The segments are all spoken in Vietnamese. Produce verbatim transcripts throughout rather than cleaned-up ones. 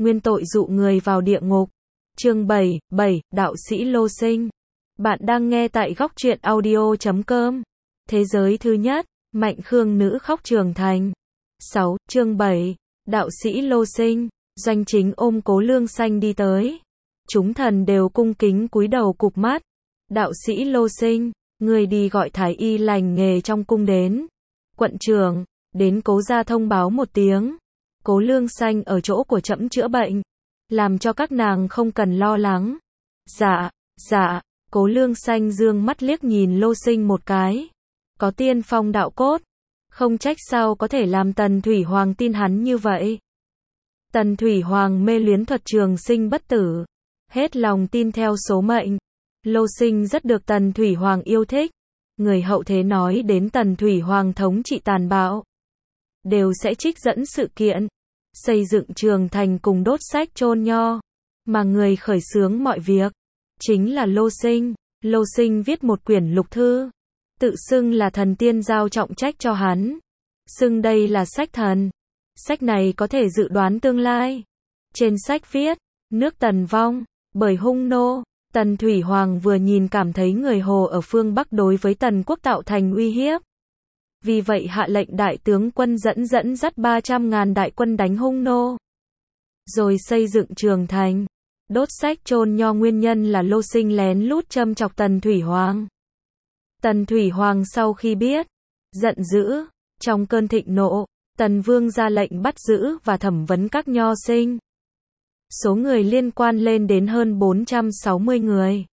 nguyên tội dụ người vào địa ngục. Chương bảy, bảy, đạo sĩ Lô Sinh. Bạn đang nghe tại góc truyện audio chấm com. Thế giới thứ nhất, Mạnh Khương nữ khóc trưởng thành. sáu, chương bảy, đạo sĩ Lô Sinh. Doanh Chính ôm Cố Lương Xanh đi tới. Chúng thần đều cung kính cúi đầu cụp mắt. Đạo sĩ Lô Sinh, người đi gọi thái y lành nghề trong cung đến. Quận trưởng, đến Cố gia thông báo một tiếng. Cố Lương Xanh ở chỗ của trẫm chữa bệnh, làm cho các nàng không cần lo lắng. Dạ, dạ. Cố Lương Xanh dương mắt liếc nhìn Lô Sinh một cái. Có tiên phong đạo cốt, không trách sao có thể làm Tần Thủy Hoàng tin hắn như vậy. Tần Thủy Hoàng mê luyến thuật trường sinh bất tử, hết lòng tin theo số mệnh. Lô Sinh rất được Tần Thủy Hoàng yêu thích. Người hậu thế nói đến Tần Thủy Hoàng thống trị tàn bạo, đều sẽ trích dẫn sự kiện xây dựng trường thành cùng đốt sách chôn nho, mà người khởi xướng mọi việc chính là Lô Sinh. Lô Sinh viết một quyển lục thư, tự xưng là thần tiên giao trọng trách cho hắn, xưng đây là sách thần. Sách này có thể dự đoán tương lai. Trên sách viết, nước Tần vong bởi hung nô. Tần Thủy Hoàng vừa nhìn cảm thấy người Hồ ở phương Bắc đối với Tần quốc tạo thành uy hiếp. Vì vậy hạ lệnh đại tướng quân dẫn dẫn dắt ba trăm ngàn đại quân đánh hung nô, rồi xây dựng trường thành, đốt sách chôn nho. Nguyên nhân là Lô Sinh lén lút châm chọc Tần Thủy Hoàng. Tần Thủy Hoàng sau khi biết, giận dữ, trong cơn thịnh nộ, Tần Vương ra lệnh bắt giữ và thẩm vấn các nho sinh. Số người liên quan lên đến hơn bốn trăm sáu mươi người.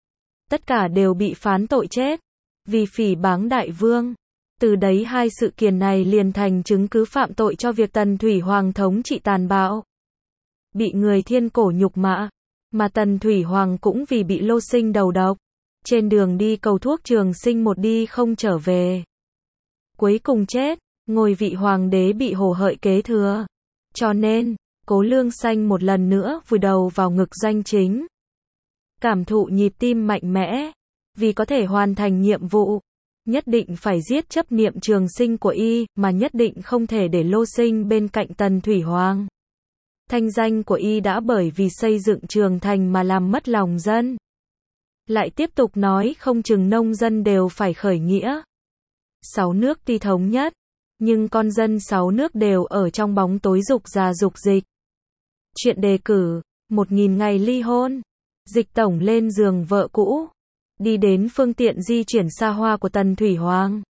Tất cả đều bị phán tội chết, vì phỉ báng đại vương. Từ đấy hai sự kiện này liền thành chứng cứ phạm tội cho việc Tần Thủy Hoàng thống trị tàn bạo, bị người thiên cổ nhục mạ, mà Tần Thủy Hoàng cũng vì bị Lô Sinh đầu độc, trên đường đi cầu thuốc trường sinh một đi không trở về, cuối cùng chết. Ngôi vị hoàng đế bị Hồ Hợi kế thừa, cho nên Cố Lương Xanh một lần nữa vùi đầu vào ngực Doanh Chính, cảm thụ nhịp tim mạnh mẽ. Vì có thể hoàn thành nhiệm vụ, nhất định phải giết chấp niệm trường sinh của y, mà nhất định không thể để Lô Sinh bên cạnh Tần Thủy Hoàng. Thanh danh của y đã bởi vì xây dựng trường thành mà làm mất lòng dân. Lại tiếp tục nói không chừng nông dân đều phải khởi nghĩa. Sáu nước tuy thống nhất, nhưng con dân sáu nước đều ở trong bóng tối dục già dục dịch. Chuyện đề cử, một nghìn ngày ly hôn, dịch tổng lên giường vợ cũ, đi đến phương tiện di chuyển xa hoa của Tần Thủy Hoàng.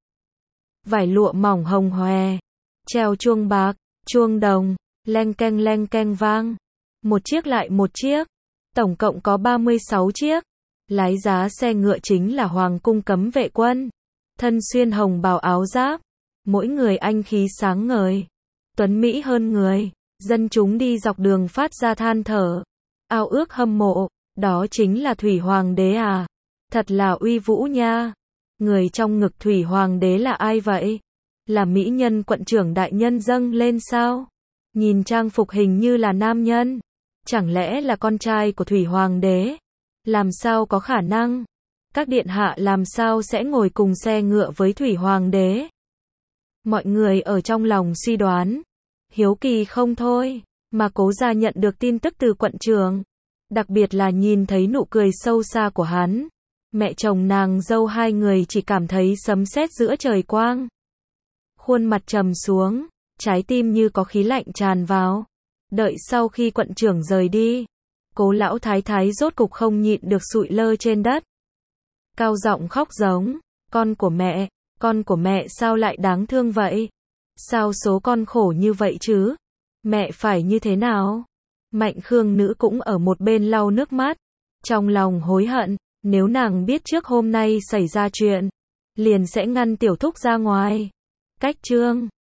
Vải lụa mỏng hồng hòe, treo chuông bạc, chuông đồng, leng keng leng keng vang. Một chiếc lại một chiếc, tổng cộng có ba mươi sáu chiếc. Lái giá xe ngựa chính là Hoàng cung cấm vệ quân, thân xuyên hồng bào áo giáp, mỗi người anh khí sáng ngời, tuấn mỹ hơn người. Dân chúng đi dọc đường phát ra than thở, ao ước hâm mộ. Đó chính là Thủy Hoàng đế à? Thật là uy vũ nha. Người trong ngực Thủy Hoàng đế là ai vậy? Là mỹ nhân quận trưởng đại nhân dâng lên sao? Nhìn trang phục hình như là nam nhân. Chẳng lẽ là con trai của Thủy Hoàng đế? Làm sao có khả năng? Các điện hạ làm sao sẽ ngồi cùng xe ngựa với Thủy Hoàng đế? Mọi người ở trong lòng suy đoán, hiếu kỳ không thôi. Mà Cố gia nhận được tin tức từ quận trưởng, đặc biệt là nhìn thấy nụ cười sâu xa của hắn, mẹ chồng nàng dâu hai người chỉ cảm thấy sấm sét giữa trời quang. Khuôn mặt trầm xuống, trái tim như có khí lạnh tràn vào. Đợi sau khi quận trưởng rời đi, Cố lão thái thái rốt cục không nhịn được sụi lơ trên đất, cao giọng khóc giống, con của mẹ, con của mẹ sao lại đáng thương vậy? Sao số con khổ như vậy chứ? Mẹ phải như thế nào? Mạnh Khương nữ cũng ở một bên lau nước mắt, trong lòng hối hận, nếu nàng biết trước hôm nay xảy ra chuyện, liền sẽ ngăn tiểu thúc ra ngoài. Cách chương